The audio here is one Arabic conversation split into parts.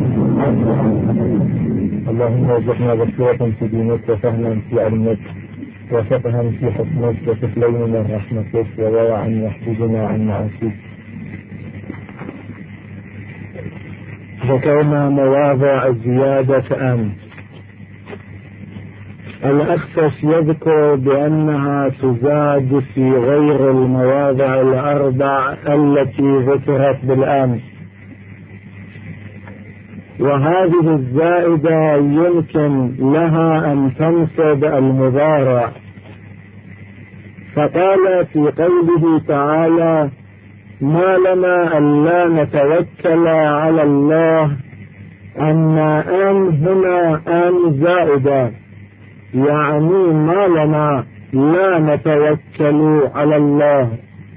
اللهم ارزقنا بصيرة في دينك وفهما في علمك وفقها في حكمك وكفلين من رحمتك وورعا يحفظنا عن معاصيك. ذكرنا مواضع الزيادة أمس. الأخفش يذكر بأنها تزاد في غير المواضع الأربع التي ذكرت بالأمس، وهذه الزائدة يمكن لها أن تنصب المضارع، فقال في قوله تعالى: ما لنا ألا نتوكل على الله، أن هنا زائدة، يعني ما لنا لا نتوكل على الله.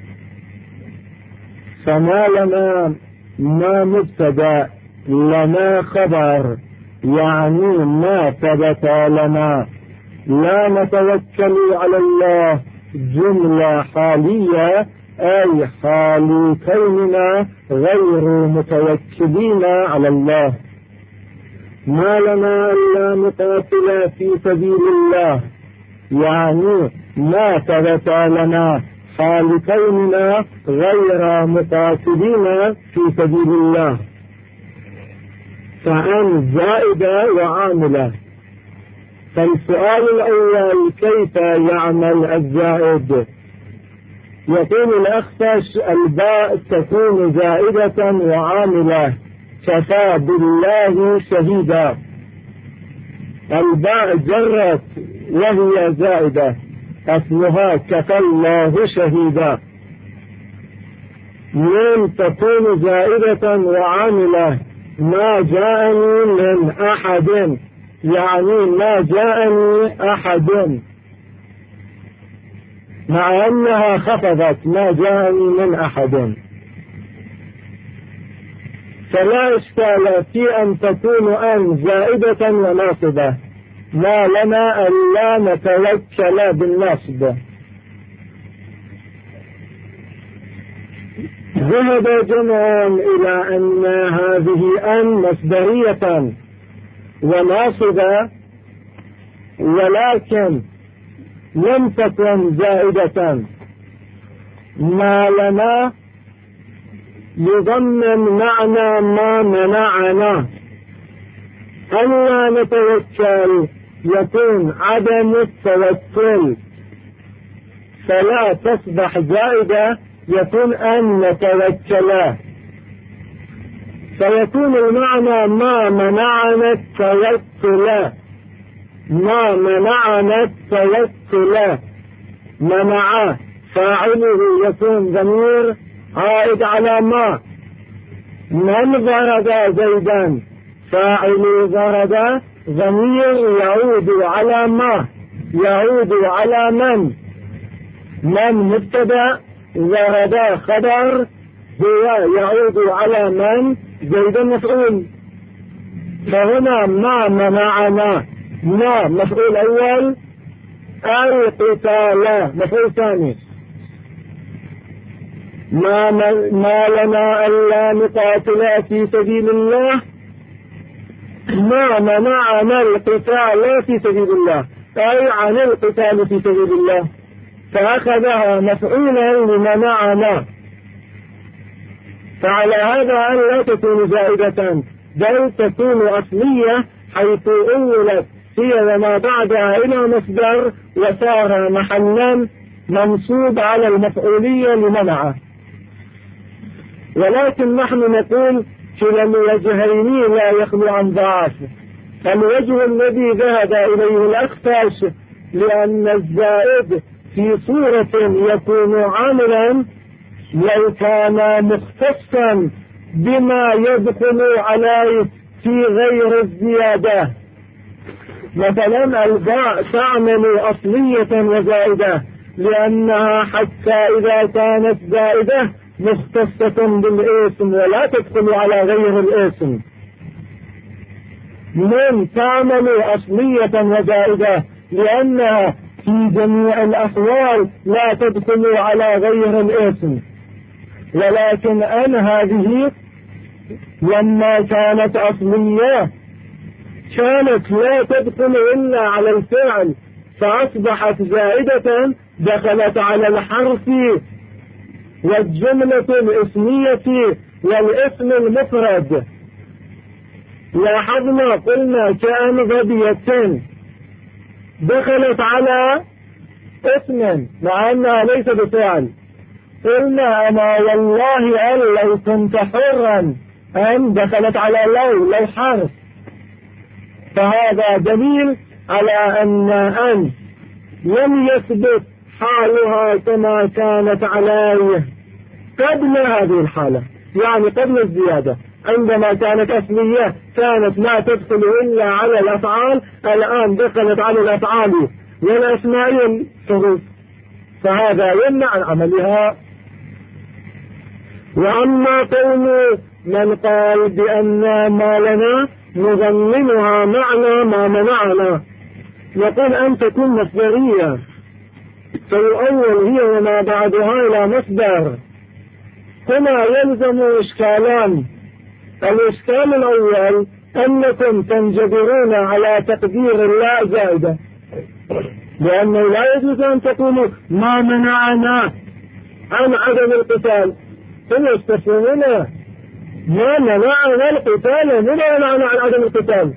فما لنا ما مبتدأ، لنا خبر، يعني ما ثبت لنا. لا نتوكل على الله جملة حالية، أي حال كوننا غير متوكلين على الله. ما لنا ألا نقاتل في سبيل الله، يعني ما ثبت لنا حال كوننا غير مقاتلين في سبيل الله. فأن زائدة وعاملة. فالسؤال الأول: كيف يعمل الزائد؟ يقول الأخفش: الباء تكون زائدة وعاملة، كفى بالله شهيدا. الباء جرت وهي زائدة، أصلها كفى الله شهيدا. من تكون زائدة وعاملة: ما جاءني من أحد، يعني ما جاءني أحد، مع أنها خفضت ما جاءني من أحد. فلا إشكال في أن تكون أن زائدة وناصبة. ما لنا ألا نتوكل بالنصب. ذهب جمع إلى أن هذه أن مصدرية وناصبة، ولكن لم تكن زائدة. ما لنا يضمن معنى ما منعنا. ألا نتوكل يكون عدم التوكل، فلا تصبح زائدة، يكون أن نتوكل، فيكون المعنى ما منعنا التوكل. ما منعنا التوكل، منع فاعله يكون ضمير عائد على ما. من ضرب زيدا، فاعل ضرب ضمير يعود على ما، يعود على من. من مبتدأ، ضرب خبر، هو يعود على من، زيد مفعول. فهنا ما منعنا، ما مفعول أول، القتال مفعول ثاني. ما لنا ألا نقاتل في سبيل الله، ما منعنا القتال في سبيل الله، أي عن القتال في سبيل الله، فأخذها مفعولا لمنعنا. فعلى هذا أن لا تكون زائدة، بل تكون أصلية، حيث أولت هي وما بعدها إلى مصدر، وصار محلا منصوب على المفعولية لمنعه. ولكن نحن نقول كلا الوجهين لا يخلو عن ضعف. الوجه الذي ذهب إليه الأخفش لأن الزائد في صورة يكون عاملا لو كان مختصا بما يدخل عليه في غير الزيادة. مثلا الباء تعمل أصلية وزائدة، لأنها حتى إذا كانت زائدة مختصة بالاسم ولا تدخل على غير الاسم. من تعمل أصلية وزائدة لأنها في جميع الأحوال لا تدخل على غير الاسم. ولكن أن هذه لما كانت أصلية كانت لا تدخل إلا على الفعل، فأصبحت زائدة دخلت على الحرف والجملة الاسمية والاسم المفرد. لاحظنا قلنا كان غبية دخلت على اسم مع أنها ليس بفعل. قلنا أما والله أن لو كنت حرا أن دخلت على لو حرف، فهذا دليل على أن لم يثبت حالها كما كانت عليه قبل هذه الحالة، يعني قبل الزيادة. عندما كانت أصلية كانت لا تدخل إلا على الأفعال، الآن دخلت على الأفعال والأسماء الحروف، فهذا يمنع عن عملها. وأما قول من قال بأن ما لنا نظننها معنى ما منعنا، يقول أن تكون مصدرية، فالأول هي وما بعدها إلى مصدر. هنا يلزم إشكالان. الإشكال الأول أنكم تنجبرون على تقدير لا زائدة، لأنه لا يجوز أن تقولوا ما منعنا عن عدم القتال، ثم يستفهمون ما منعنا القتال، من منعنا عن عدم القتال.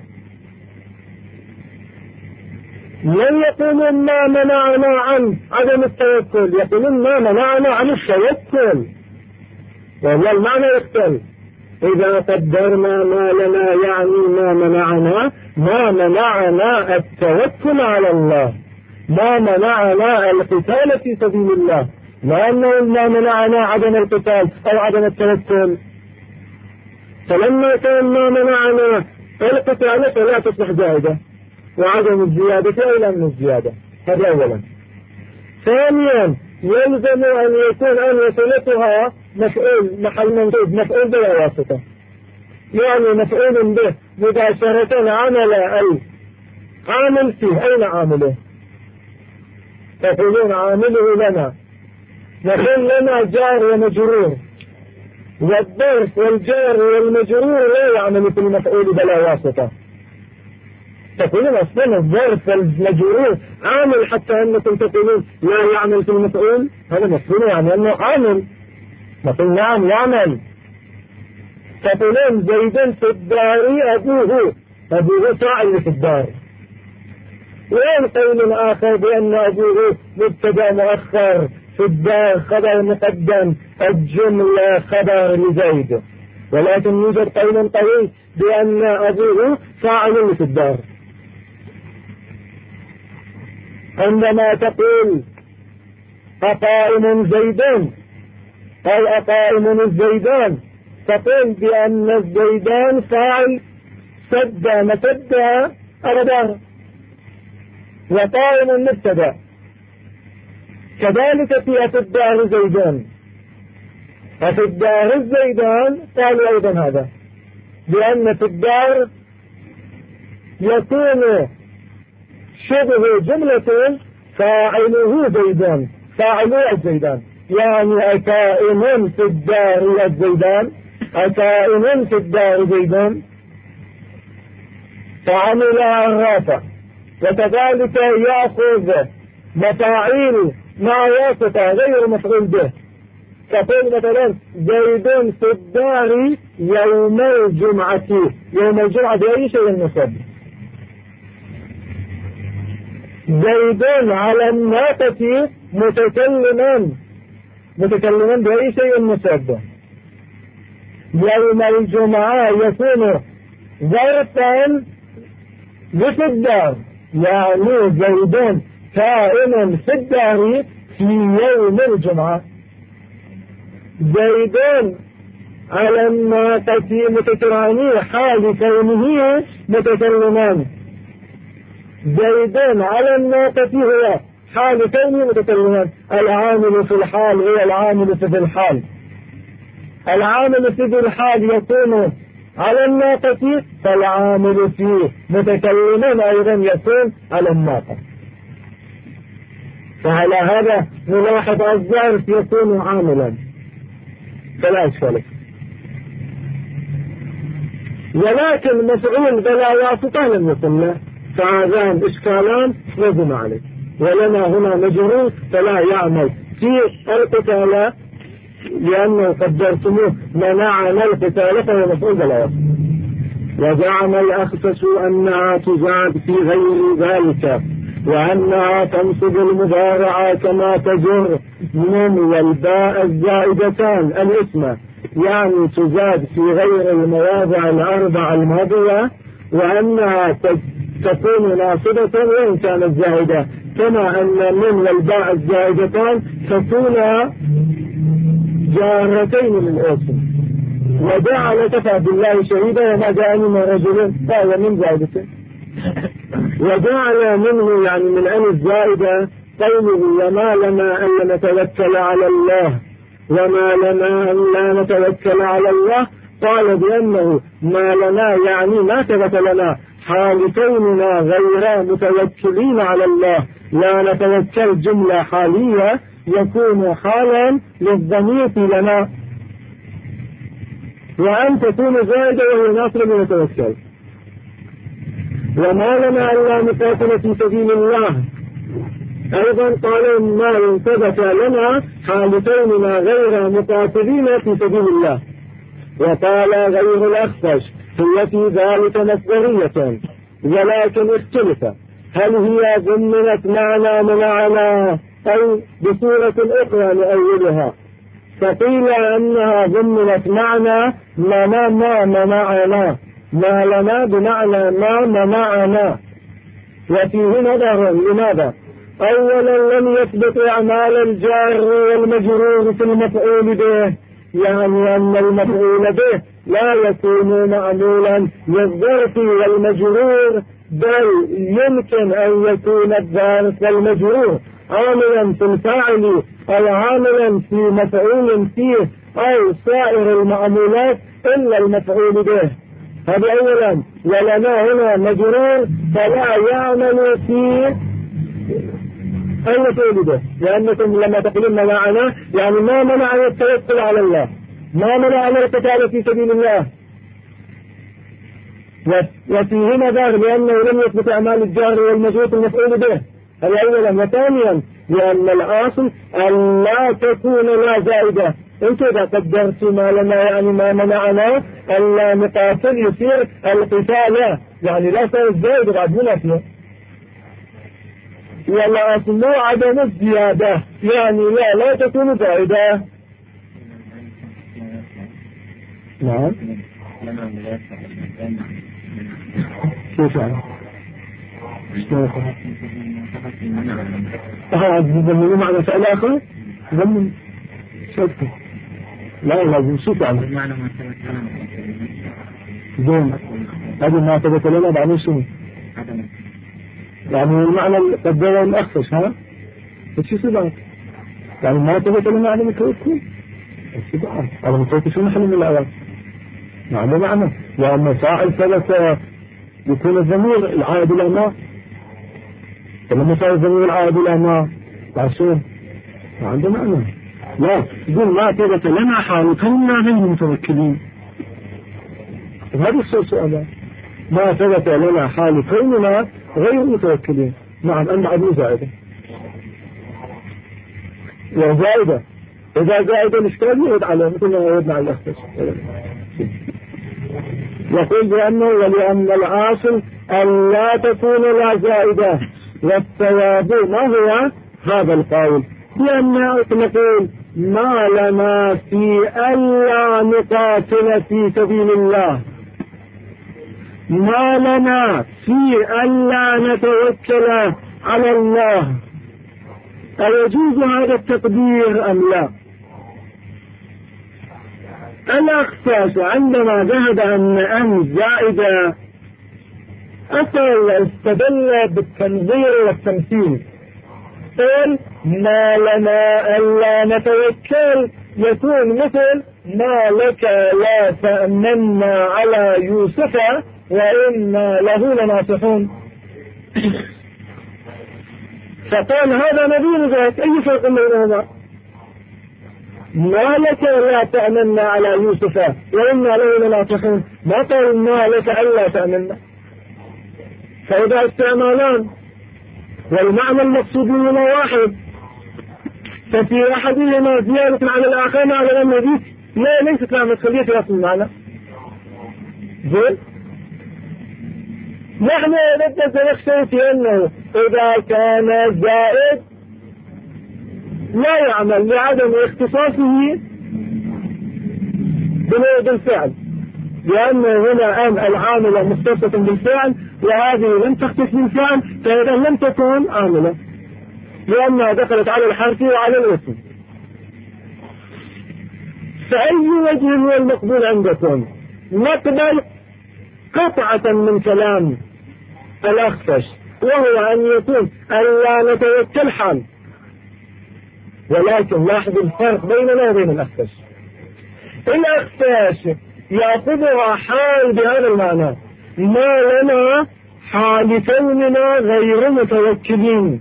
لن يقولوا ما منعنا عن عدم التوكل، يقولون ما منعنا عن التوكل، وهو المعنى يختلف. إذا قدرنا ما لنا يعني ما منعنا التوكل على الله، ما منعنا القتال في سبيل الله، لأنه ما منعنا عدم القتال أو عدم التوكل. فلما كان ما منعنا القتال فلا تصبح زائدة، وعدم الزيادة أولى من الزيادة. هذا أولا. ثانيا يلزم أن يكون أن وصلتها مفعول محل منصوب، مفعول بلا واسطة، يعني مفعول به مباشرة عامل فيه. أين عامله؟ تقولون عامله لنا، نقول لنا جار ومجرور، والظرف والجار والمجرور لا يعمل في المفعول بلا واسطة. تقولون أصلا الظرف والمجرور عامل، حتى أنكم تقولون لا يعمل في المفعول، هذا مفعول يعني أنه عامل. نقول نعم يعمل. تقولون زيد في الدار أبوه فاعل في الدار، وين قول آخر بأن أبوه مبتدأ مؤخر، في الدار خبر مقدم، الجملة خبر لزيد. ولكن يوجد قول قوي بأن أبوه فاعل في الدار. عندما تقول أقائم زيدان أو أقائم الزيدان، تقول بأن الزيدان فاعل سد مسد أردار، وقائم مبتدأ. كذلك في الدار زيدان، وفي الدار الزيدان قالوا أيضا هذا، لأن في الدار يكون شبه جملة فاعله زيدان، فاعله الزيدان، يعني أكائم في الدار الزيدان، أكائم في الدار زيدان، فعملها الرافع. وكذلك يأخذ مفاعيل مع واسطة غير مفعول به، تقول مثلا زيد في الدار يوم الجمعة، يوم الجمعة بأي شيء نصب. زيد على الناقة متكلما بأي شيء نصب. يوم الجمعة يكون ظرفا في الدار، يعني زيد كائن في الدار في يوم الجمعة. زيد على الناقة متكلمان حال كونه متكلمان. زيد على الناقة هو حال كونه متكلمان. العامل في الحال هو العامل في الحال. العامل في الحال يكون على الناقة، فالعامل في متكلمان أيضا يكون على الناقة. فعلى هذا نلاحظ الظرف يكون عاملا، فلا إشكال. ولكن مفعول بلا واسطة لم يكن له، فهذان إشكالان لازم عليه. ولنا هنا مجرور فلا يعمل في القتال لأنه قدرتموه منعنا القتال فهو مفعول بلا واسطة. وزعم الأخفش أنها تزاد في غير ذلك، وأنها تنصب المضارع كما تجر من والباء الزائدتان الاسم، يعني تزاد في غير المواضع الأربع الماضية، وأنها تكون ناصبة وإن كانت زائدة، كما أن من والباء الزائدتان تكون جارتين للاسم. وجعل كفى بالله شهيدا وما جاءني من رجل فهو من زائدته. وجعل منه يعني من أن الزائدة قوله وما لنا أن نتوكل على الله، وما لنا أن لا نتوكل على الله، قال بأنه ما لنا يعني ما ثبت لنا حال كوننا غير متوكلين على الله. لا نتوكل جملة حالية يكون حالا للضمير لنا، وأن تكون زائدة وهي ناصرة ونتوكل. وما لنا ألا نقاتل في سبيل الله، أيضا قال ما ثبت لنا حال كوننا غير مقاتلين في سبيل الله. وقال غير الأخفش هي في ذلك مصدرية، ولكن اختلف هل هي ضمنت معنى منعنا أو بصورة أخرى لأولها. فقيل أنها ضمنت معنى ما منعنا، ما لنا بمعنى ما منعنا. وفيه نظر لماذا؟ أولا لم يثبت أعمال الجار والمجرور في المفعول به، يعني أن المفعول به لا يكون معمولا للظرف والمجرور، بل يمكن أن يكون الظرف والمجرور عاملا في الفاعل أو عاملا في مفعول فيه أو سائر المعمولات إلا المفعول به. هذا أولا. ولنا هنا مجرور فلا يعمل في المفعول به، لأنكم لما تقولون منعنا يعني ما منعنا التوكل على الله، ما منعنا القتال في سبيل الله. وفيه نظر لأنه لم يثبت أعمال الجار والمجرور المفعول به، هذا أولا. وثانيا لأن الأصل أن لا تكون لا زائدة. انت إذا قدرت ما لنا يعني ما منعنا ألا نقاتل يصير القتال، يعني لا صار الزائد بعد منافية. والأصل عدم الزيادة، يعني لا تكون زائدة. نعم كيف يعني؟ ضمنوا معنى فعل آخر؟ ضمن شرطه لا لازم شو يعني؟ زين هذا ما ثبت لنا بعدين شو؟ يعني المعنى قدره الأخفش ها؟ شو سبب؟ يعني ما ثبت لنا عدم التوكل؟ السبب عدم التوكل شو نحن من الأول؟ معنى معنى لأن فاعل ثبت يكون الضمير العائد إلى ما، فلما صار الضمير العائد إلى ما بعشون ما عنده معنى. لا يقول ما ثبت لنا حال كوننا غير متوكلين. هذا السؤال ما ثبت لنا حال كوننا غير متوكلين. نعم أن عدو زائدة وزائدة، إذا زائدة الإشكال يرد عليه مثل ما يردنا على الأختص. يقول بأنه ولأن العاصل أن لا تكون لا زائدة، والثواب ما هو هذا القول، لأننا نقول ما لنا في ألا نقاتل في سبيل الله، ما لنا في ألا نتوكل على الله. أيجوز هذا التقدير أم لا؟ الأخفاش عندما ذهب أن زائدة استدل بالتنظير والتمثيل، قال ما لنا ألا نتوكل يكون مثل ما لك لا تأمن على يوسف وإنا له لناصحون. فقال هذا نبي ذات، أي فرق بينهما؟ ما لك لا تأمنا على يوسف وإنا له لناصحون، ما قال ما لك ألا تأمنا. فإذا استعمالان والمعنى المقصود منهما واحد، ففي أحدهما زيادة على الآخر على النبي لا ليست لها مسؤولية في أصل المعنى. زين، نحن نخشى في أنه إذا كان زائد لا يعمل لعدم اختصاصه بالفعل، لأن هنا العاملة مختصة بالفعل وهذه لم تختص بالفعل، فإذا لم تكن عاملة لأنها دخلت على الحرف وعلى الاسم. فأي وجه هو المقبول عندكم؟ نقبل قطعة من كلام الأخفش، وهو أن يكون ألا نتوكل حال، ولكن لاحظ الفرق بيننا وبين الأخفش. الأخفش يأخذها حال بهذا المعنى، ما لنا حال كوننا غير متوكلين،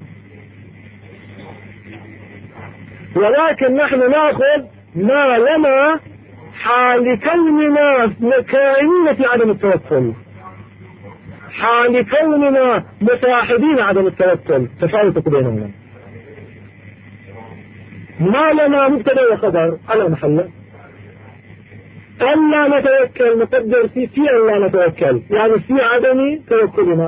ولكن نحن نأخذ ما لنا حال كوننا كائنين في عدم التوكل، حال كوننا مصاحبين عدم التوكل. تفاوتوا بينهما. ما لنا مبتدا وخبر على محله، ألا نتوكل نقدر في ألا نتوكل، يعني في عدم توكلنا.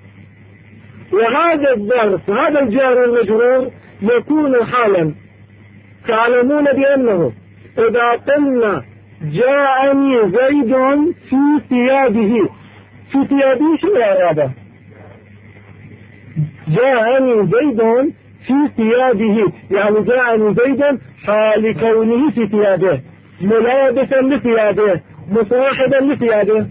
وهذا الظرف هذا الجار المجرور يكون حالا. تعلمون بأنه إذا قلنا جاءني زيد في ثيابه، في ثيابه شو هذا؟ جاءني زيد في ثيابه، يعني جاءني زيد حال كونه في ثيابه، ملابسا لثيابه، مصاحبا لثيابه.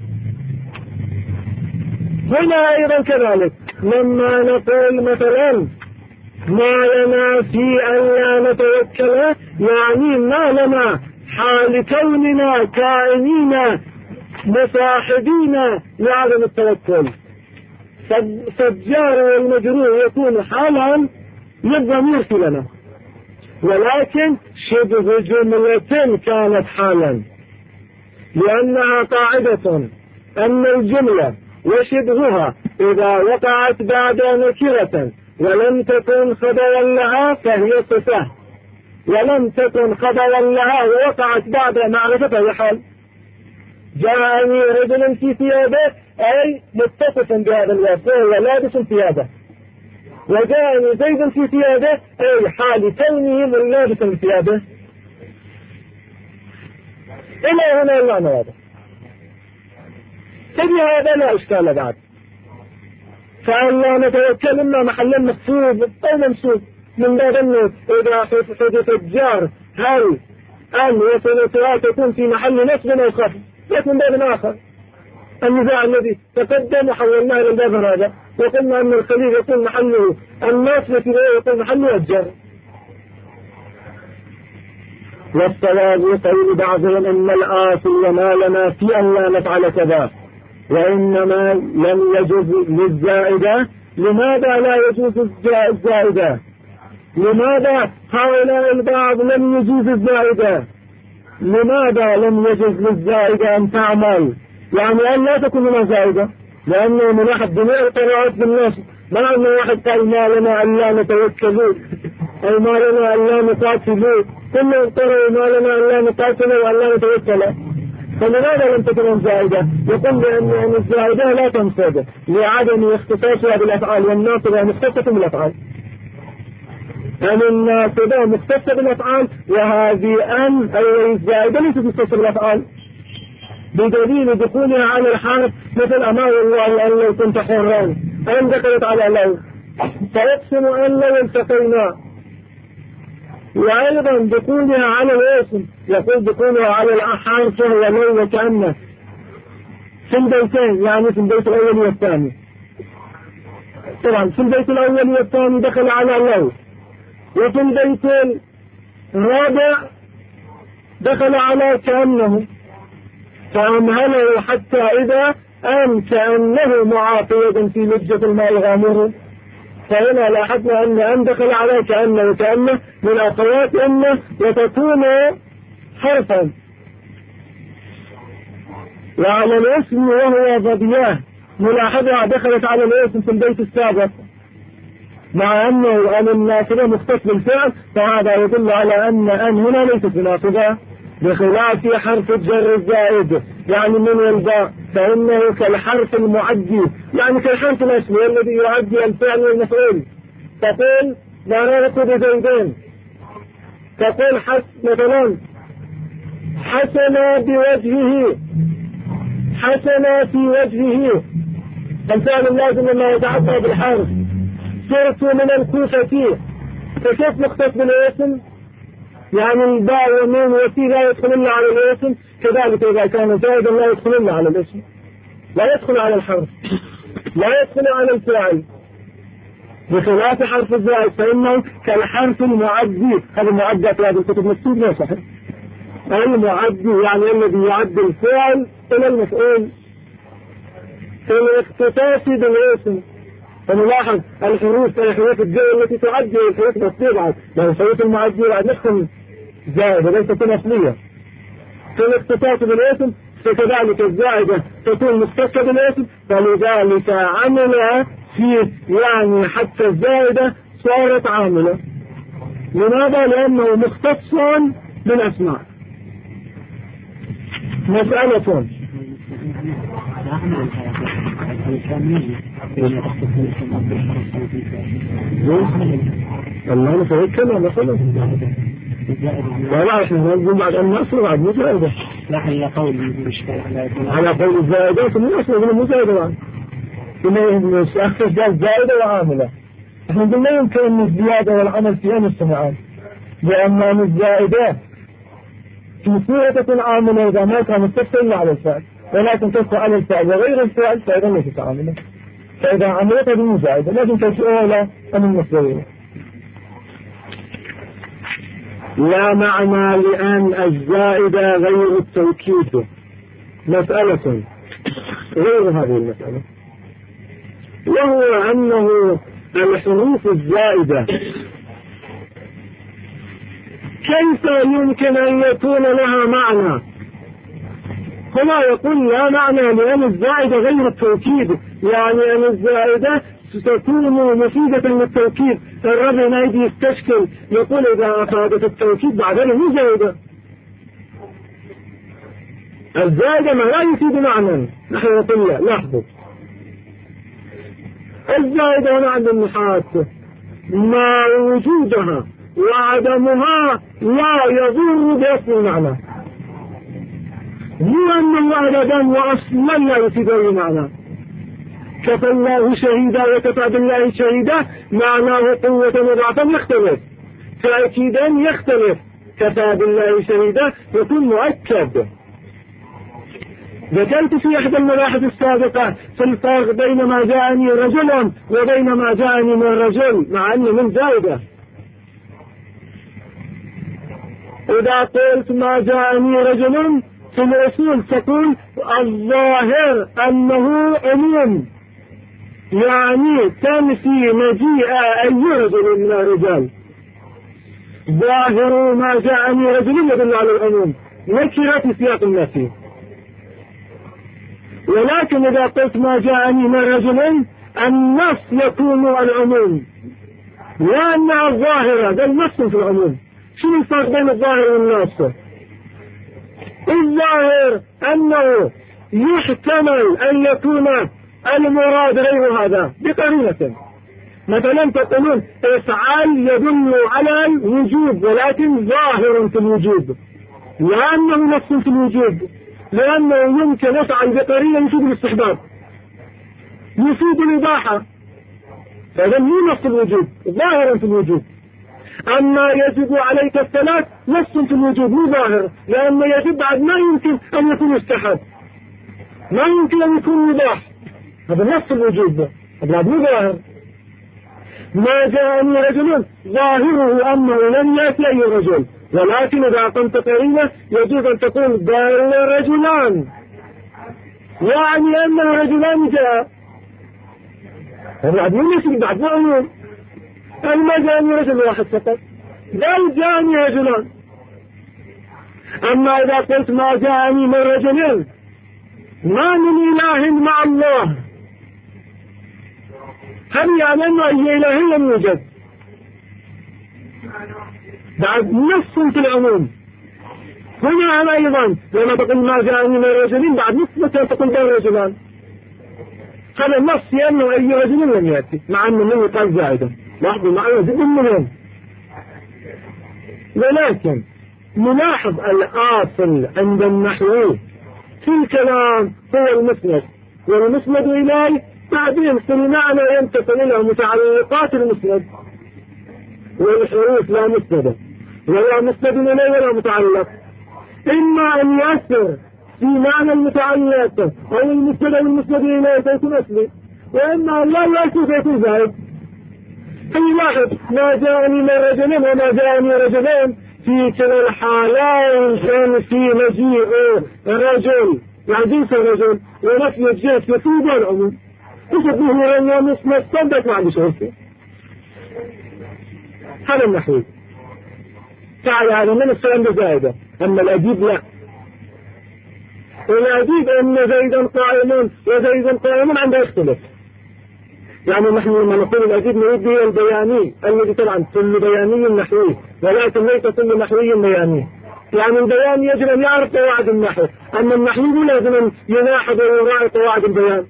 هنا أيضا كذلك لما نقول مثلا ما لنا في أن لا نتوكل، يعني ما لنا حال كوننا كائنين مصاحبين لعدم التوكل. فالجار والمجرور يكون حالا للضمير لنا، ولكن شبه جملة كانت حالا، لأنها قاعدة أن الجملة وشبهها إذا وقعت بعد نكرة ولم تكن خبرا لها فهي صفة، ولم تكن خبرا لها ووقعت بعد معرفة فهي حال. جاءني رجل في ثيابه أي متصف بهذا الوصف وهو لابس ثيابه، وجاءني زيد في ثيابه أي حال كونه ملابسا ثيابه. إلى هنا المعنى واضح. فبهذا لا إشكال بعد، فأن لا نتوكل إما محل مخفوض أو منصوب، من باب أنه إذا حدث الجار هل أن وصلتها تكون في محل نصب أو خفض، لكن من باب آخر النزاع الذي تقدم وحولناه إلى الباب هذا، وقلنا أن الخليل يكون محله النصب ويكون محله الجر. والصواب قول بعضهم إن الآصل ما لنا في أن لا نفعل كذا، وإنما لم يجوز للزائدة. لماذا لا يجوز الزائدة؟ لماذا هؤلاء البعض لم يجوز الزائدة؟ لماذا لم يجوز للزائدة أن تعمل؟ يعني أن لا تكون لنا زائدة، لأنه من أحد جميع القراءات بالناس ما أن واحد قال ما لنا أن لا نتوكلوا أو ما لنا أن لا نقاتلوا، كلهم قرأوا ما لنا أن لا نقاتلوا وأن لا نتوكلوا. فلماذا لم تكن زائدة؟ يقول لأن الزائدة لا تنصب لعدم اختصاصها بالأفعال، والناصبة مختصة بالأفعال. الناصبة مختصة بالأفعال، وهذه أن أي الزائدة ليست مختصة بالأفعال، بدليل دخولها على الحرف مثل أما والله أن لو كنت حران، أن دخلت على لو، فيقسم أن لو التقينا. وأيضا دخولها على الاسم، يقول دخولها على الحرف وهو لو وكأنه في البيتين، يعني في البيت الأول والثاني. طبعا في البيت الأول والثاني دخل على لو، وفي البيت الرابع دخل على كأنه، فأمهله حتى إذا أن كأنه معاقيد في لجة الماء غامر. فهنا لاحظنا أن دخل على كأنه من أخوات أمه، وتكون حرفا، وعلى الاسم وهو ضبياه. ملاحظة دخلت على الاسم في البيت السابق مع أنه أن الناصبة مختص بالفعل، فهذا يدل على أن هنا ليست بناصبة، بخلاف حرف الجر الزائد يعني من والباء، فإنه كالحرف المعدي يعني كالحرف الاسمي الذي يعدي الفعل والمفعول. تقول مررت بزيدين، تقول مثلا حسن بوجهه، حسن في وجهه، الفعل لازم أنه يتعدى بالحرف. صرت من الكوفة، فكيف نختص بالاسم؟ يعني الباء والنون والتي لا يدخل إلا على الاسم، كذلك إذا كان زائدا لا يدخل إلا على الاسم، لا يدخل على الحرف، لا يدخل على الفعل، بخلاف حرف الزائد فإنه كالحرف المعدي. هذا المعدى في هذه الكتب مكتوب لا صحيح، المعدي يعني الذي يعد الفعل إلى المفعول في الاختصاص بالاسم. فنلاحظ الحروف الجر التي تعدي الحروف مكتوبة، لأن الحروف المعدية بعد نفسهم زائدة ليست أصلية. في الاختصاص بالاسم فكذلك الزائدة تكون مختصة بالاسم، فلذلك عملها في يعني حتى الزائدة صارت عاملة. لماذا؟ لأنه مختص بالأسماء. مسألة الله نتوكل مثلا لا احنا نقول بعد أن نصر بعد مزايدة على قول الزائدات من أصل من المزايدة إنه يستخدم زائدة وعاملة. احنا قلنا يمكن أن الزيادة والعمل فيها مجتمعان، لأن الزائدات في صورة عاملة إذا ما كانت تدخل على الفعل، ولكن تدخل على الفعل وغير الفعل فإذا ليست عاملة، فإذا عملتها بالمزايدة لازم تسأل عن المصدرية. لا معنى لأن الزائدة غير التوكيد. مسألة غير هذه المسألة، وهو أنه الحروف الزائدة كيف يمكن أن يكون لها معنى؟ هنا يقول لا معنى لأن الزائدة غير التوكيد، يعني أن الزائدة ستكون مفيدة للتوكيد. الرب نايدي يستشكل يقول إذا أفادت التوكيد بعدين مو زائدة. الزائدة ما لا يفيد معنى. نحن نقول لا، لاحظوا الزائدة هنا عند النحاة ما وجودها وعدمها لا يضر بأصل المعنى، هو أن الله أبدا وأصلا لا يفيد أي معنى. كفى الله شهيدا وكفى بالله شهيدا معناه قوة وضعفا يختلف، تأكيدا يختلف. كفى بالله شهيدا يكون مؤكد. ذكرت في إحدى المباحث السابقة في الفرق بين ما جاءني رجل وبين ما جاءني من رجل، مع أنه من زائدة. إذا قلت ما جاءني رجل في الأصول تقول الظاهر أنه عموم، يعني تنفي مجيء أي رجل من الرجال. ظاهر ما جاءني رجل يدل على العموم، نكرة في سياق النفي. ولكن إذا قلت ما جاءني من رجل النص يكون العموم، لأن الظاهر ده النص في العموم. شنو الفرق بين الظاهر والنص؟ الظاهر أنه يحتمل أن يكون المراد غير هذا بقرينة. مثلا تقولون افعل يدل على الوجوب ولكن ظاهر في الوجوب، لأنه نص في الوجوب، لأنه يمكن يفعل بقرينة يفيد الاستحباب، يفيد الإباحة، فهذا مو نص الوجوب، ظاهر في الوجوب. أما يجب عليك الصلاة نص في الوجوب مو ظاهر، لأن يجب بعد ما يمكن أن يكون يستحب، ما يمكن أن يكون مباح، هذا نص الوجوب، هذا مو ظاهر. ما جاءني رجل ظاهره أنه لم يأتي أي رجل، ولكن إذا قمت قرينة يجوز أن تقول دار رجلان، يعني أن رجلان جاء، هذا مو يشرك بعد ما عموم. ما جاءني رجل واحد فقط، بل جاءني رجلان. أما إذا قلت ما جاءني من رجل، ما من إله مع الله، هل يعني أنه أي إله لم يوجد؟ بعد نص في العموم. هنا أيضا لما تقول ما جاءني من رجل، بعد نص تقول بين رجلان، هذا النص لأنه أي رجل لم يأتي، مع أنه منه قال زائدا. لاحظوا معنا جدا مهم. ولكن نلاحظ الآصل عند النحوي في الكلام هو المسند، والمسند إليه بعدين في المعنى ينتقل إلى متعلقات المسند، والحروف لا مسند ولا مسند إليه ولا متعلق، إما أن يأثر في معنى المتعلق أو المسند والمسند إليه فيكون أصلي، وإما أن لا يأثر فيكون زائد. في واحد ما جاءني من رجلين وما جاءني رجلين، في كلا الحالين كان في مجيء رجل يعني جنس الرجل ونفي الجنس يفيد العموم، يسبه لنا مسند صدق مع بشرطه. هذا النحوي. تعالى هذا من السلام بزائدة، أما الأديب لا. والأديب أن زيدا قائم وزيدا قائم عنده يختلف. يعني نحن لما نقول الأديب نريد به البياني الذي طبعا كل بياني نحوي، ولكن ليس كل نحوي بياني. يعني البيان يجب أن يعرف قواعد النحو، أما النحوي لازم أن يلاحظ ويراعي قواعد البيان.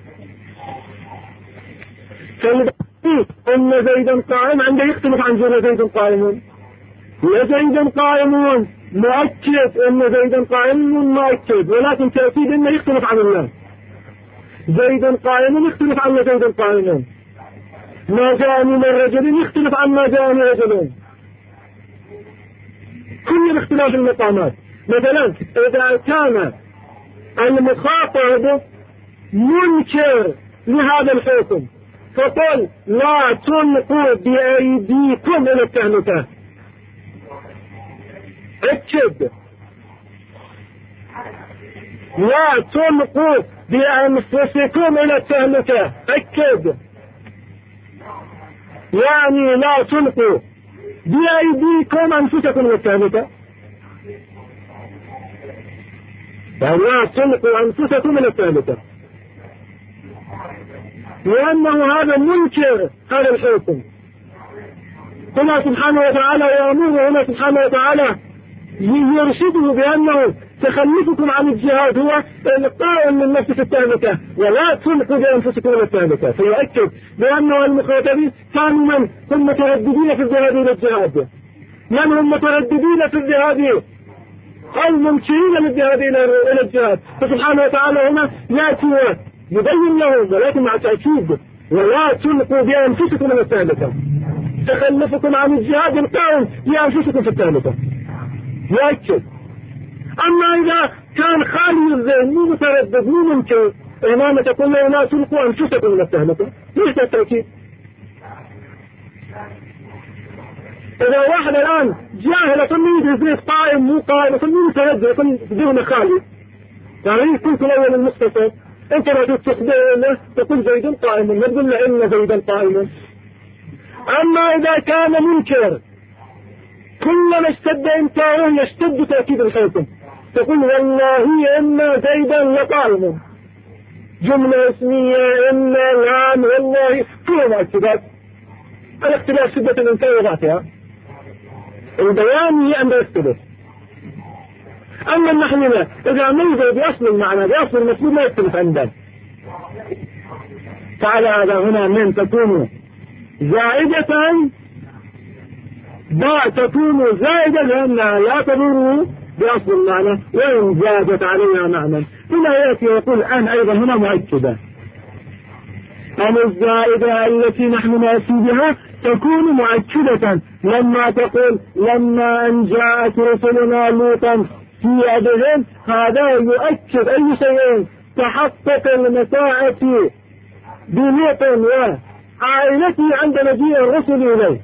أن زيدا قائم عنده يختلف عن زيدا قائم. وزيدا قائمون مؤكد أن زيدا قائم مؤكد، ولكن تأكيد أنه يختلف عن الله. زيدا قائم يختلف عن زيدا قائمون. ما جاءني من رجل يختلف عن ما جاءني رجلون. كل اختلاف المقامات. مثلا إذا كان المخاطب منكر لهذا الحكم فقل لا تلقوا بأيديكم إلى التهلكة، اكد لا تلقوا بأنفسكم إلى التهلكة، اكد يعني لا تلقوا بأيديكم أنفسكم إلى التهلكة، يعني لا تلقوا أنفسكم إلى التهلكة، لأنه هذا منكر هذا الحكم. هنا سبحانه وتعالى يأمره، هنا سبحانه وتعالى يرشده بأنه تخلفكم عن الجهاد هو القائل من نفس التهلكة، ولا تلقوا بأنفسكم إلى التهلكة. فيؤكد بأنه المخاطبين كانوا من هم مترددين في الذهاب إلى الجهاد، من هم مترددين في الذهاب أو ممكنين للذهاب إلى الجهاد. فسبحانه وتعالى هنا يأتي يبين لهم، ولكن مع تأكيد ولا تلقوا بأنفسكم إلى التهلكة، تخلفكم عن الجهاد القائم بأنفسكم في التهلكة، يؤكد. أما إذا كان خالي الذهن مو متردد مو ممكن إمامة تقول له لا تلقوا أنفسكم إلى التهلكة، ليس التأكيد. إذا واحد الآن جاهل يصلي يزيد قائم مو قائم يصلي متردد يصلي ذهن خالي، يعني يكون في الأول المختصر أنت لا تستخدمه تقول زيد قائم، لا تقول له إن زيدا قائم. أما إذا كان منكر كلما اشتد إنكاره يشتد تأكيد الحكم، تقول والله إن زيدا لقائم، جملة اسمية إن الآن والله كل مؤكدات. الاختلاف شدة الإنكار وضعتها، البيان عند يختلف. أما النحن لا، إذا ميز بأصل المعنى بأصل المسلوب لا يختلف عندنا. تعالى هذا هنا من تكون زائدة تكون زائدة لأنها لا تضر بأصل المعنى، وإن زادت عليها معنى. هنا يأتي يقول أن أيضا هنا مؤكدة، أن الزائدة التي نحن نأتي بها تكون مؤكدة لما تقول لما أن جاءت رسلنا لوطا في يدهم، هذا يؤكد أي شيء تحقق المساعة بلوط وعائلته عند مجيء الرسل إليه،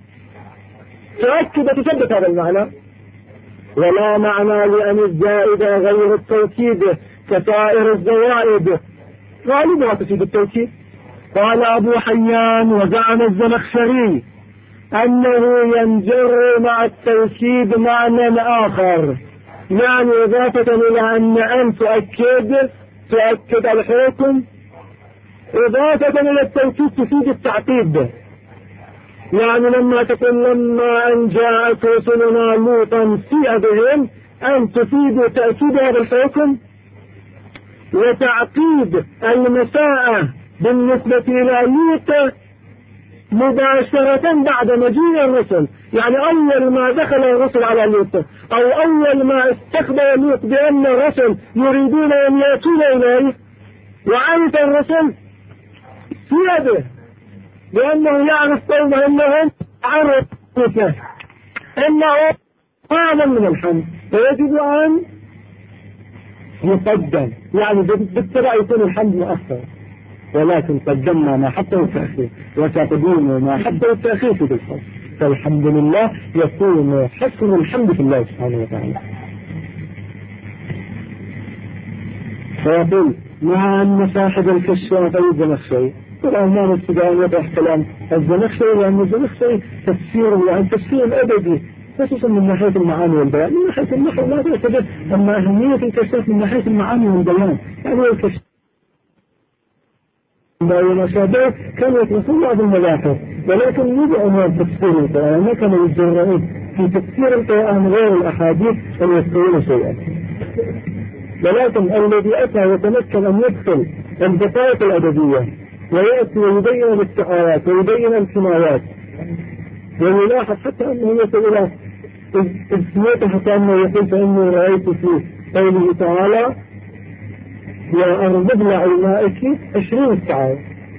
تؤكد تثبت هذا المعنى. ولا معنى لأن الزائدة غير التوكيد كسائر الزوائد غالبها تفيد التوكيد. قال أبو حيان وزعم الزمخشري أنه ينجر مع التوكيد معنى آخر يعني إضافة إلى أن تؤكد الحكم، إضافة إلى التوكيد تفيد التعقيد. يعني لما تقول لما أن جاءت رسلنا لوطا سيء بهم، أن تفيد تأكيد هذا الحكم وتعقيد المساءة بالنسبة إلى لوط مباشرة بعد مجيء الرسل. يعني أول ما دخل الرسل على لوط، أو أول ما استخبر لوط بأن الرسل يريدون أن يأتون إليه، وعرف الرسل سيء به لأنه يعرف قومه أنهم عرفوا أنه أعظم من الحمد، فيجب أن يقدم. يعني بالتبع يكون الحمد مؤخر، ولكن قدمنا ما حتى التأخير، وتقديم ما حتى التأخير في الحمد، فالحمد لله يكون حسن الحمد في الله سبحانه وتعالى. فيقول مع أن صاحب الكشاف الزمخشري، طبعا ما نستطيع أن يضع كلام الزمخشري، لأن الزمخشري تفسيره يعني تفسير أبدي، خصوصا من ناحية المعاني والبيان. من ناحية النحو لا تعتبر، أما أهمية الكشاف من ناحية المعاني والبيان. يعني الكشاف ومشابه كان يترسل بعض المباحث، ولكن يجب أن تفسير القرآن، ما كانوا يتجرؤون في تفسير القرآن غير الأحاديث أن يذكرون شيئا. ولكن الذي أتى يتمكن أن يدخل الدقائق الأدبية ويأتي ويبين الاستعارات ويبين الكنايات، ويلاحظ حتى أنه يصل إلى السيوط، حتى أنه يقول فإني رأيت في قوله تعالى يا أرض ابلعي مائك 20 استعارة.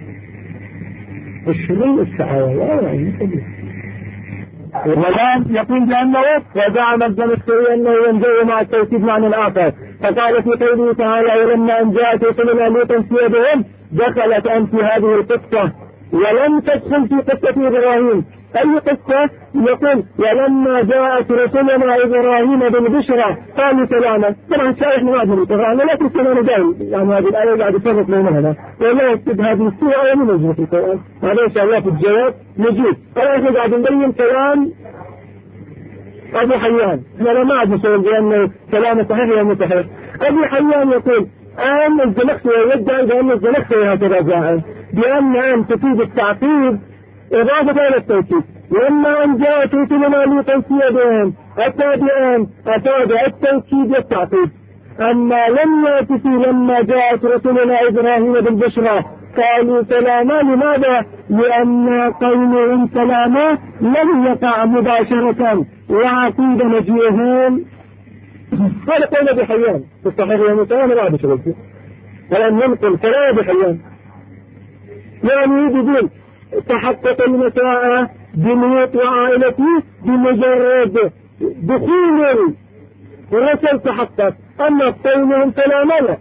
20 استعارة لا يعني كبير. والآن يقول بأنه وزعم الزمخشري أنه ينزل مع التوكيد معنى الآخر، فقال في قوله تعالى ولما أن جاءت رسلنا لوطا سيء بهم دخلت أنت في هذه القصة ولم تدخل في قصة إبراهيم. أي قصة؟ يقول ولما جاءت رسلنا إبراهيم بالبشرى قالوا سلاما. طبعا شايح نوعد القرآن، لكن سلاما دائم، يعني هذه الآية قاعد يفرق بينها، ولا يكتب هذه السورة ولا نجد في القرآن. هذا إن شاء الله في الجواب نجيب. احنا قاعد نبين كلام أبو حيان، احنا ما عاد نسوي بأن كلامه صحيح ولا مو صحيح. أبو حيان يقول أن الزمخشري يدعي بأن الزمخشري هكذا جاء بأن تفيد التعقيد إضافة إلى التوكيد. لما أن جاءت رسلنا لوطا سيء بهم أتى التوكيد والتعقيد. أما لم يأتي لما جاءت رسلنا إبراهيم بالبشرى قالوا سلاما. لماذا؟ لأن قولهم سلاما لم يقع مباشرة وعقيد مجيئهم. هذا قول أبي حيان في الصحيح والمسلم لا بشرته، ولم ينقل كلام أبي حيان. يعني يقول تحقق المساءة بلوط وعائلته بمجرد دخول الرسل تحقق، أما قولهم سلاما لا.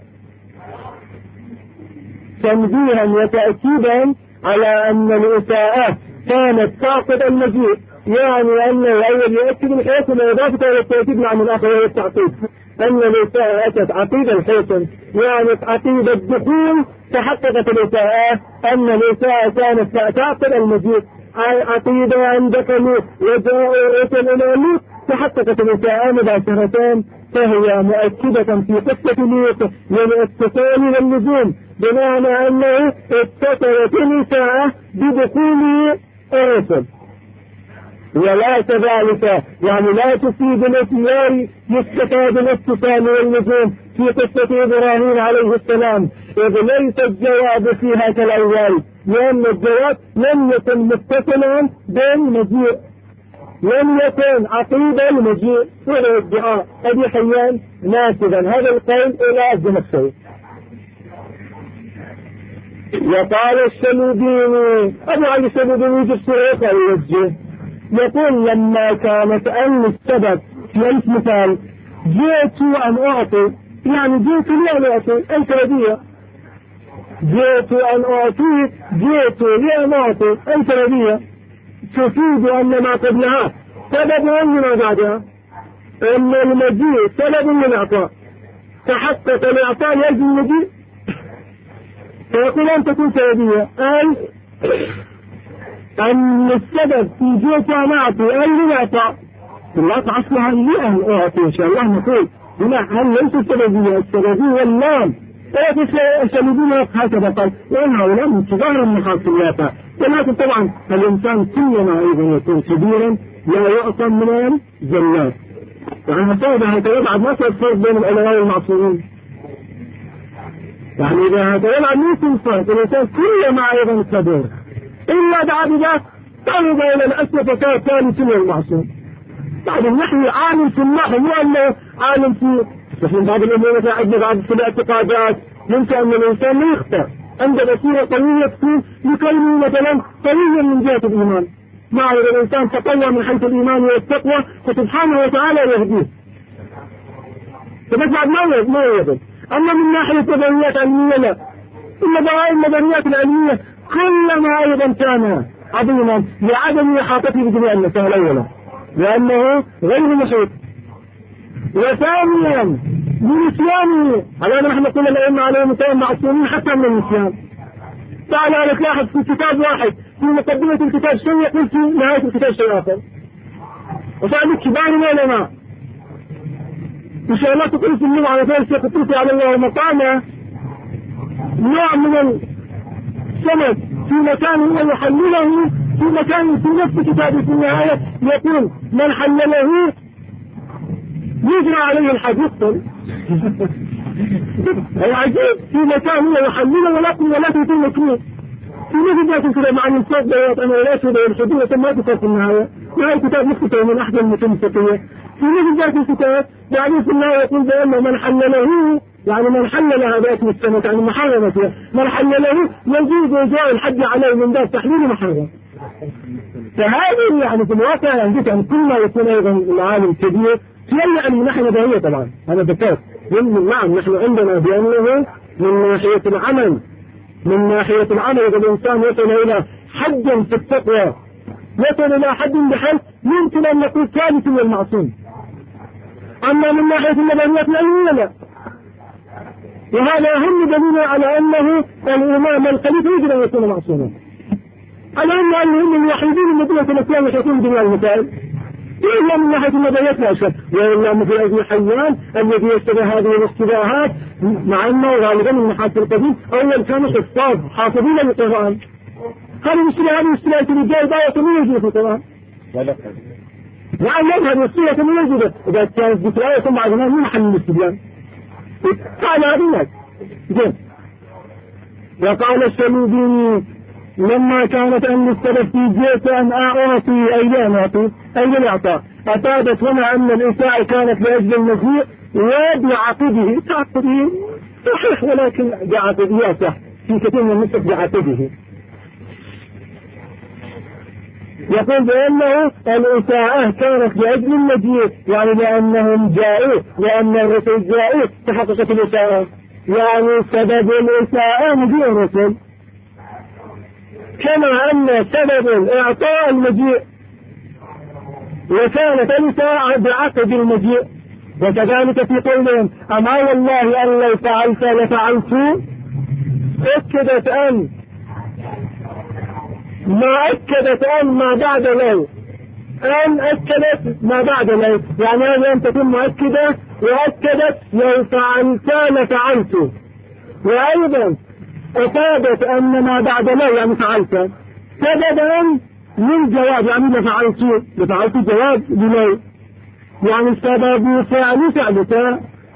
تنبيها وتأكيدا على أن الإساءة كانت تعقد المجيء، يعني أنه الأول يؤكد الحكم وإضافة إلى التأكيد مع الآخر وهو التعقيد. أن الإساءة أتت عقيد الحكم، يعني عقيد الدخول تحققت الإساءة، أن الإساءة كانت تعقد المجيء. عقيدة أن دخلوا وجاءوا الرسل إلى لوط تحققت الإساءة مباشرة، فهي مؤكدة في قصة لوط للاتصال واللزوم، بمعنى أنه اتصلت الإساءة بدخول الرسل. ولا كذلك يعني لا تفيد الاتيان يستفاد الاتصال واللزوم في قصة إبراهيم عليه السلام، إذ ليس الجواب فيها كالأول، لأن الجواب لم يكن متصلا بالمجيء، لم يكن عقيد المجيء ولا الدعاء. أبي حيان ناسبا هذا القول إلى الزمخشري. وقال الشلوبيني أبو علي الشلوبيني يجب سرعة يوجه، يقول لما كانت أن السبب في المثال جئت أن أعطي، يعني جئت لأن أعطي الفردية، جئت أن أعطيك، جئت لأن أعطي الفردية تفيد أن ما قبلها سبب من بعدها، أن المجيء سبب للإعطاء، تحقق الإعطاء يجب المجيء، فيقول أن تكون فردية أي أن السبب في جئت أن أعطي أي للإعطاء. الإعطاء أصلها لأن أعطي إن شاء الله نقول هل ليس السببية؟ السببية واللام الشلوبين هكذا قال، وإن هؤلاء من كبار المحاصلات. ولكن طبعا الإنسان كلما أيضا يكون كبيرا لا يعصم من الزلات. يعني هكذا بعد ما فرق بين العلماء والمعصومين. يعني إذا هكذا بعد ما يكون فرق الإنسان كلما أيضا كبير إلا بعد ذلك طلب إلى الأسف كان سنة المعصوم. بعد النحو عالم في النحو مو أنه عالم في لكن بعض الأمور مثلا عندنا بعض في الاعتقادات يمكن أن الإنسان لا يخطئ عنده بصيرة قوية تكون يكلمه مثلا قويا من جهة الإيمان. مع الإنسان تقوى من حيث الإيمان والتقوى فسبحانه وتعالى يهديه. فبس بعد ما يهدي. أما من ناحية مدنيات علمية لا. المدنيات العلمية كلما أيضا كان عظيما لعدم إحاطته بجميع المسائل أولا لأنه غير محيط. وثانيا بنسيانه على نحن قلنا الأئمة عليهم السلام معصومين حتى من النسيان. تعال تلاحظ في كتاب واحد في مقدمة الكتاب شيء يقول في نهاية الكتاب شيء آخر. وفعل كبار العلماء إن شاء الله تقول في اللغة على فارس الشيخ الطوسي على الله مقامه نوع من السند في مكان هو يحلله في مكان في نفس كتابه في النهاية يقول من حلله يجرى عليه الحد يقتل. العجيب في مكان هو يحلله ولكن يكون مكروه. في مثل ذلك كده مع الانصاف بيات أنا لا شيء بالحدود ما تصل في النهاية. نهاية كتاب مختصر من أحد المتون الفقهية. في مثل ذلك الكتاب يعني في النهاية يقول بأنه من حلله يعني من حلل هذا اسم السنة يعني محرمة فيها من حلله يجوز إجراء الحد عليه من باب تحليل محرم. فهذه يعني في الواقع يعني كل ما يكون أيضا العالم كبير يعني من ناحية مدنية طبعا أنا ذكرت نعم نحن عندنا بأنه من ناحية العمل إذا الإنسان يصل إلى حد في التقوى يصل إلى حد بحيث يمكن أن نقول ثالث من المعصوم. أما من ناحية المدنيات العلمية لا. وهذا أهم دليل على أنه الإمام الخليفة يجب أن يكون معصوما. على أنهم الوحيدين الذين يتمكنون من حكم جميع المسائل. إلا من ناحية المدنيات لا شك وإلا مثل أبي حيان الذي يشتبه هذه الاشتباهات مع أنه غالبا من محاسن القديم أولا كانوا حافظين للقرآن. هذه الاشتباهات اللي جاء ضاية من يجب في القرآن. يعني هذه الاشتباهات من يجب إذا كانت بكراية ثم عدنا من محل الاستبيان. قال هذا الناس جيد. وقال الشلوبيني لما كانت أن السلف في جيت أن أعطي أيام أي الإعطاء أفادت هنا أن الإساءة كانت لأجل المجيء وبعقده صحيح ولكن بعقده صح في كثير من النسخ بعقده. يقول بأنه الإساءة كانت لأجل المجيء يعني لأنهم جاءوا لأن الرسل جاءوا تحققت الإساءة يعني سبب الإساءة مجيء الرسل كما أن سبب الإعطاء المجيء وكانت الإساءة بعقد المجيء. وكذلك في قولهم أما والله أن لو فعلت لفعلت أكدت أن ما بعد لو أكدت ما بعد لو يعني هذه أن تكون مؤكدة وأكدت لو فعلت لفعلت. وأيضا أفادت أن ما بعد لو يعني فعلت سببا من جواب يعني لفعلت جواب للو يعني سبب فعلك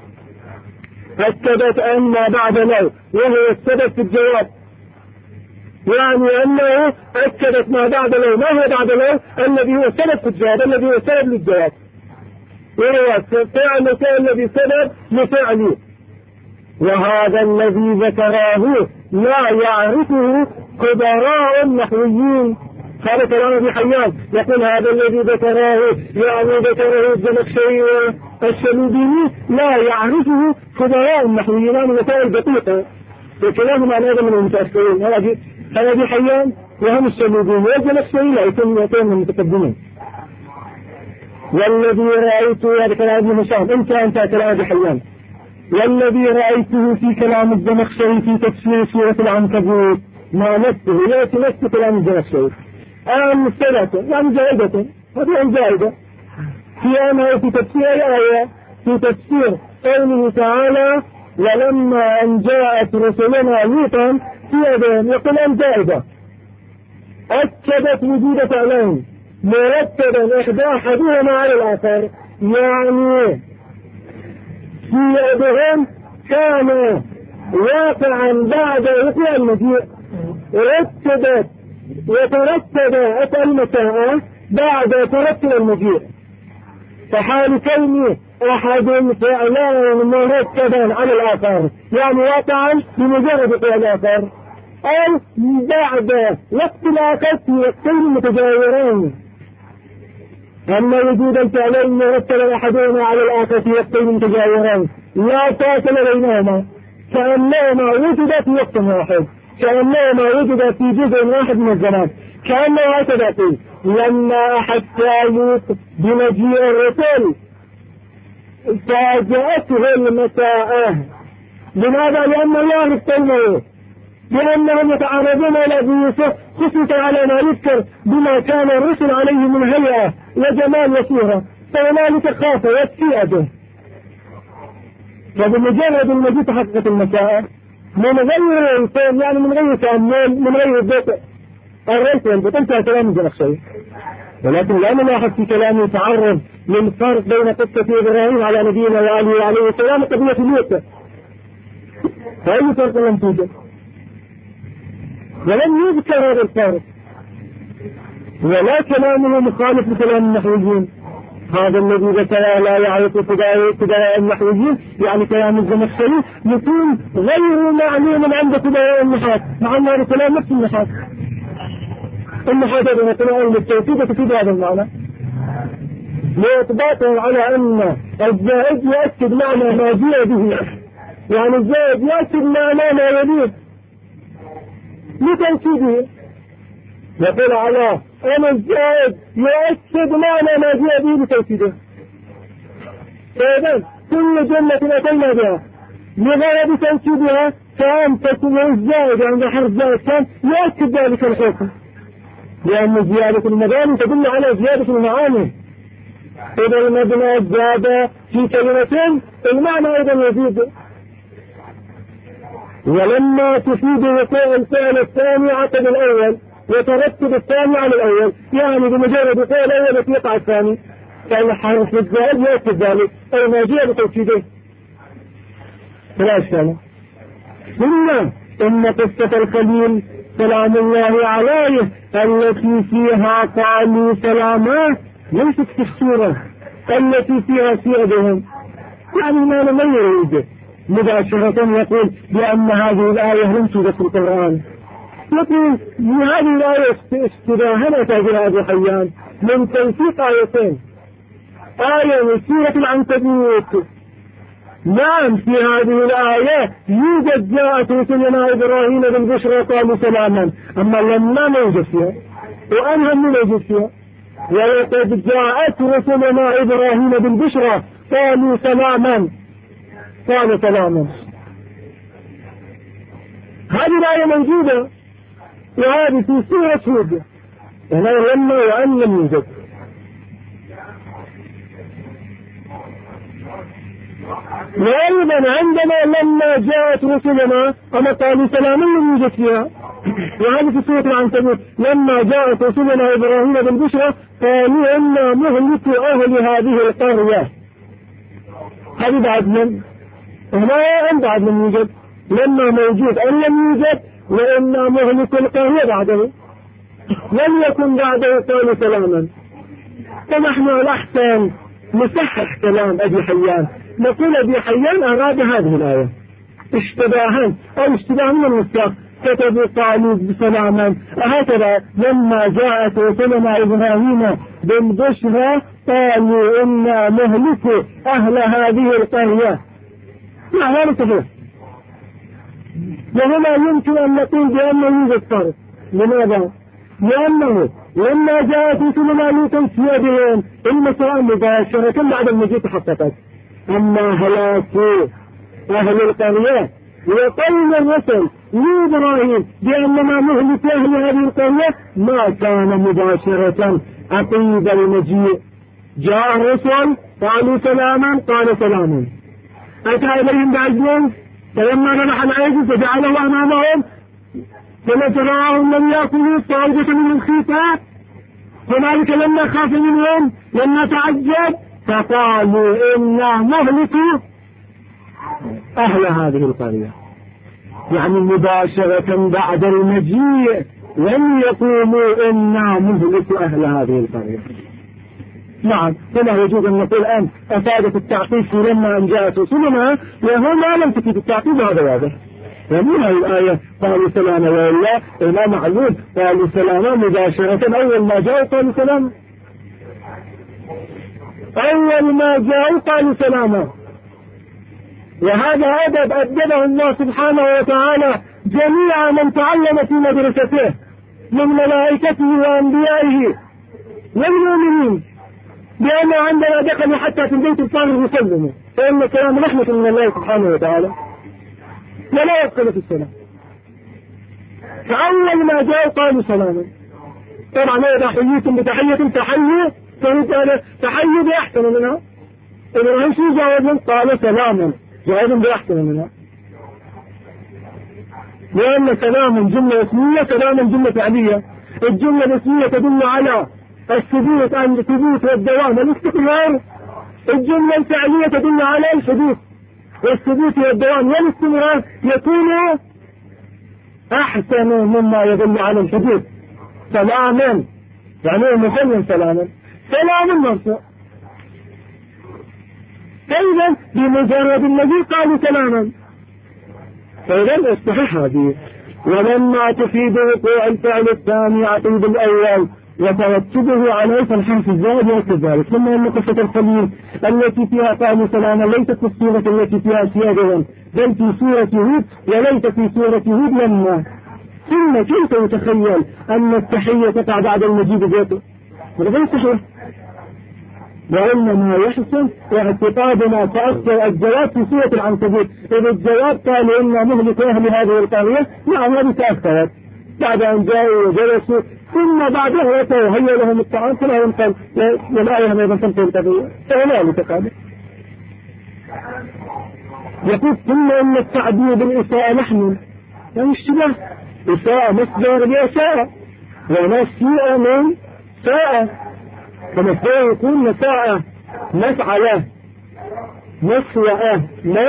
أكدت أن ما بعد لو وهو السبب في الجواب يعني أنه أكدت ما بعد لو ما هو بعد لو الذي هو سبب في الجواب الذي هو سبب للجواب وهو فعلك الذي سبب لفعله. وهذا الذي ذكراه لا يعرفه خبراء النحويين. هذا كلام ابي حيان يقول هذا الذي ذكراه يعني ذكره الزمخشري والشلوبيني لا يعرفه خبراء النحويين عن مسائل دقيقة وكلامهم عن هذا من المتأخرين. هذا ابي حيان وهم الشلوبيني والزمخشري لا يكون من المتقدمين. والذي رأيته هذا كلام ابن هشام انت كلام ابي حيان والذي رأيته في كلام الزمخشري في تفسير سورة العنكبوت ما نفسه يأتي نفس كلام الزمخشري مستلزمة يعني زائدة هذه زائدة في أنه في تفسير آية في تفسير قوله تعالى ولما أن جاءت رسلنا لوطا في يدهم يقول أن زائدة أكدت وجود فعلين مرتبا إحدى أحدهما على الآخر، يعني في يدهم كان واقعا بعد وقوع المجيء، رتبت وترتبت المساء بعد ترتب المجيء، فحال كون أحد فعلان مرتبا على الآخر يعني واقعا بمجرد وقوع الآخر، أو بعد وقت الآخر في وقتين متجاورين. أما وجود الفعلين مرتبا أحدهما على الآخر في وقتين متجاورين لا فاصل بينهما، كأنهما وجد في وقت واحد، كأنهما وجد في جزء واحد من الزمان، كأنه هكذا قيل لما حتى لوط بمجيء الرسل فاجأته المساء. لماذا؟ لأن الله اختلمه، لأنهم يتعرضون إلى أبي يوسف خصوصا على ما يذكر بما كان الرسل عليه من هيئة وجمال وصورة، فهنالك خاف واتفئ به. فبمجرد المجيء تحققت المساء من غير الفهم، يعني من غير تأمل، من غير بطء الرئيس والبطء انتهى كلام الزمخشري. ولكن لا نلاحظ في كلامه تعرض للفرق بين قصة إبراهيم على نبينا وآله عليه السلام وقضية لوط، فأي فرق لم توجد ولم يذكر هذا الفرق، ولا كلامه مخالف لكلام النحويين. هذا الذي ذكر لا يعرف ابتداء النحويين يعني كلام الزمخشري يكون غير معلوم عند ابتداء النحاة، مع أن هذا كلام نفس النحاة. النحاة هذا كلام للتوكيد وتفيد هذا المعنى لإثباته على أن الزائد يؤكد معنى ما جاء به، يعني الزائد يؤكد معنى ما يليه لتوكيده. يقول على أن الزائد يؤكد معنى ما جاء به لتوكيده. فإذا كل جملة أتينا بها لغرض توكيدها كان تكون الزائد عند حرف زائد كان يؤكد ذلك الحكم، لأن زيادة المباني تدل على زيادة المعاني. إذا المبنى زاد في كلمة المعنى أيضا يزيد. ولما تفيد وقوع الفعل الثاني عقب الأول وترتب الثاني على الأول، يعني بمجرد وقوع الأول يقع الثاني، فالحرف الزائد يؤكد ذلك أو ما جاء بتوكيده. فلا إشكال. ثم إن قصة الخليل سلام الله عليه التي فيها قالوا سلاما ليست في السورة التي فيها سيادهم، يعني ما لم يريد مباشرة يقول بأن هذه الآية لم توجد في القرآن، يقول هذه الآية استباهنة بها أبو حيان من تنسيق آيتين، آية من سورة العنكبوت. نعم في هذه الآية يوجد جاءت رسلنا إبراهيم بالبشرى قالوا سلاما، أما لما ما يوجد فيها وأنهم من يوجد فيها. ولقد جاءت رسلنا إبراهيم بالبشرى قالوا سلاما، قالوا سلاما. هذه الآية موجودة وهذه في سورة هود، هنا لما وأن لم يوجد. وأيضا عندما لما جاءت رسلنا أما قالوا سلاما لم يوجد فيها، وهذه في سورة العنكبوت لما جاءت رسلنا إبراهيم بالبشرى قالوا إنا مهلك أهل هذه القرية. هذه بعد من هنا أم بعد لم يوجد؟ لما موجود أن لم يوجد، وإنا مهلك القرية بعده لم يكن بعده قالوا سلاما. فنحن الأحسن نصحح كلام أبي حيان، نقول أبي حيان أراد هذه الآية اشتباها أو اشتباه من النساخ كتبوا قالوا بسلاما، هكذا لما جاءت رسلنا إبراهيم بالبشرى قالوا إنا مهلك أهل هذه القرية. لا هذا صحيح، وهنا يمكن أن نقول بأنه يوجد فرق. لماذا؟ لأنه لما جاءت رسلنا لوطا في يدهم المساء مباشرة بعد المجيء تحققت، أما هلاك أهل القرية وقول الرسل لإبراهيم بأننا مهلك أهل هذه القرية ما كان مباشرة عقيب المجيء. جاء الرسل قالوا سلاما قال سلاما، أتى إليهم بعجل فلما ذبح العجل فجعله أمامهم فنزلهم لم يأكلوا فأوجس منهم خيفة هنالك لما خاف منهم لما تعجب فقالوا إنا مهلكوا أهل هذه القرية. يعني مباشرة بعد المجيء لم يقولوا إنا مهلكوا أهل هذه القرية. نعم، فلا يجوز أن نقول أن أفادت التعقيب لما أن جاءت رسلنا وهنا لم تفيد التعقيب. هذا واضح. ومن هذه الآية قالوا سلاما والله إلا معلوم قالوا سلاما مباشرة أول ما جاءوا قالوا سلاما. أول ما جاءوا قالوا سلاما. وهذا أدب أدبه الله سبحانه وتعالى جميع من تعلم في مدرسته من ملائكته وأنبيائه والمؤمنين بأن عندما دخلوا حتى في البيت الطاهر يسلموا فإن كلام رحمة من الله سبحانه وتعالى ولا يدخل في السلام. فأول ما جاءوا قالوا سلاما. طبعا إذا حييتم بتحية تحيوا بأحسن منها. إبراهيم شو جاوبهم؟ قالوا سلاما جاوبهم بأحسن منها. لأن سلام جملة اسمية سلام جملة فعلية. الجملة الاسمية تدل على الثبوت والدوام والاستقرار. الجملة الفعلية تدل على الحدوث والثبوت والدوام والاستمرار يكون أحسن مما يدل على الحدوث. سلاما يعني مثلا سلام مرفوع. فإذا بمجرد الذي قالوا سلاما فإذا الصحيح هذه. ولما تفيد وقوع الفعل الثاني عقيب الأول وترتبه عليه فالحرف الزائد وكذلك. ثم أن قصة الخليل التي فيها قالوا سلاما ليست في السورة التي فيها سيادهم بل في سورة هود وليس في سورة هود لما. ثم كيف يتخيل أن التحية تقع بعد المجيد ذاته؟ هذا غير صحيح. وإنما يحسن اعتقادنا فأكثر الجواب في سورة العنكبوت. إذا الجواب قال إنا مهلك أهل هذه القرية نعم هذه تأخرت بعد أن جاءوا وجلسوا ثم بعدها أتوا هيا لهم الطعام فلا ينقل والآية ما يبقى تنقل طبيعي فلا يتقابل. يقول ثم إن التعبير بالإساءة نحن يعني اشتباه. إساءة مصدر لإساءة ونسيء من ساءة فمصدر يكون مساءة مسعلة مسوأة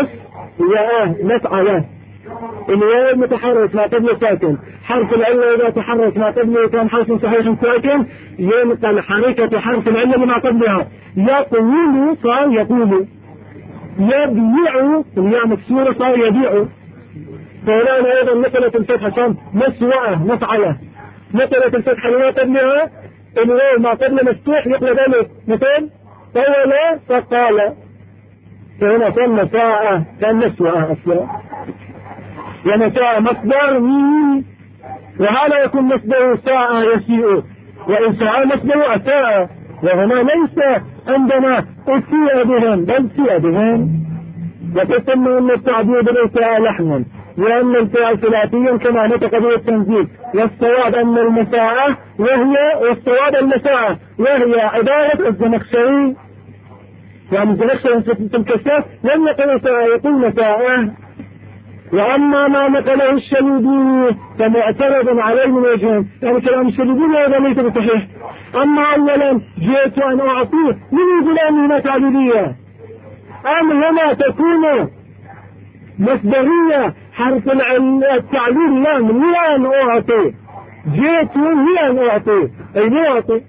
مسعلة. الواو المتحرك ما قبل ساكن حرف العلة إذا تحرك ما قبله كان حرف صحيح ساكن ينقل حركة حرف العلة لما قبلها. يقول صار يقول يبيع الياء مكسورة صار يبيع. فهنا أيضا نقلت الفتحة كان مسوأة مسعلة نقلت الفتحة لما قبلها الواو ما قبل مفتوح يقلب ذلك مثل طول فقال فهنا كان مساءة كان مسوأة أصلا ومساء مصدر وهذا يكون مصدر ساء يسيء وإن ساء مصدر أساء وهنا ليس عندنا أسيء بهم بل سيء بهم. وتسمى أن التعبير بالإساءة لحنا لأن الفعل ثلاثي كما نطق به التنزيل. والصواب أن المساءة والصواب المساءة وهي عبارة الزمخشري يعني الزمخشري في الكشاف لم يقل إساءة يقول مساءة. وأما ما نقله الشلوبي فمعترض عليه من وجهين يعني كلام الشلوبي هذا ليس بصحيح. أما أولا جئت أن أعطيه من يقول أنها تعليلية أم هنا تكون مصدرية حرف التعليل لا من أن أعطي جئت من أن أعطي أي لا أعطي.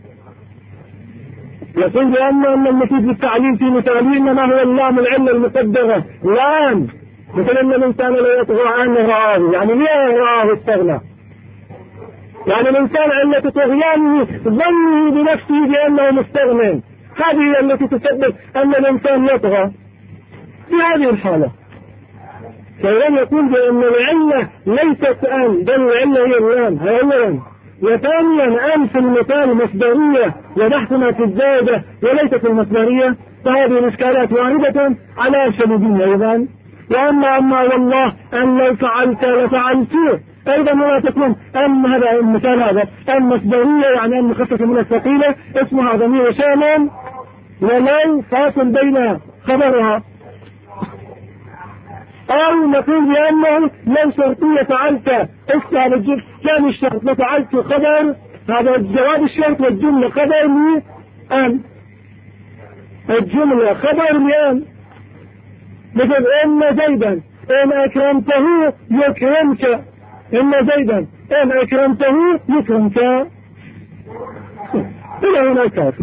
يقول بأن المفيد بالتعليل في مثالي إنما هو اللام العلة المقدرة لام مثل أن الإنسان لا يطغى عنه رآه يعني لا رآه استغنى يعني الإنسان علة طغيانه ظنه بنفسه بأنه مستغنى هذه التي تسبب أن الإنسان يطغى في هذه الحالة. فلن يقول بأن العلة ليست أن بل العلة هي اللام أولا. وثانيا أن في المثال مصدرية وبحثنا في الزائدة وليست المصدرية فهذه الإشكالات واردة على الشلوبين أيضا. وأما والله أن لو فعلت لفعلت أيضا ولا تكون أن هذا المثال هذا أن مصدرية يعني أن مخففة من الثقيلة اسمها ضمير شامل ولو فاصل بين خبرها أو نقول بأنه لو شرطية فعلت اسمع بالجزء الثاني الشرط لفعلت خبر، هذا جواب الشرط والجملة خبر لأن، الجملة خبر لأن، مثل إن زيدا إن أكرمته يكرمك، إن زيدا إن أكرمته يكرمك إلى هنا كافي.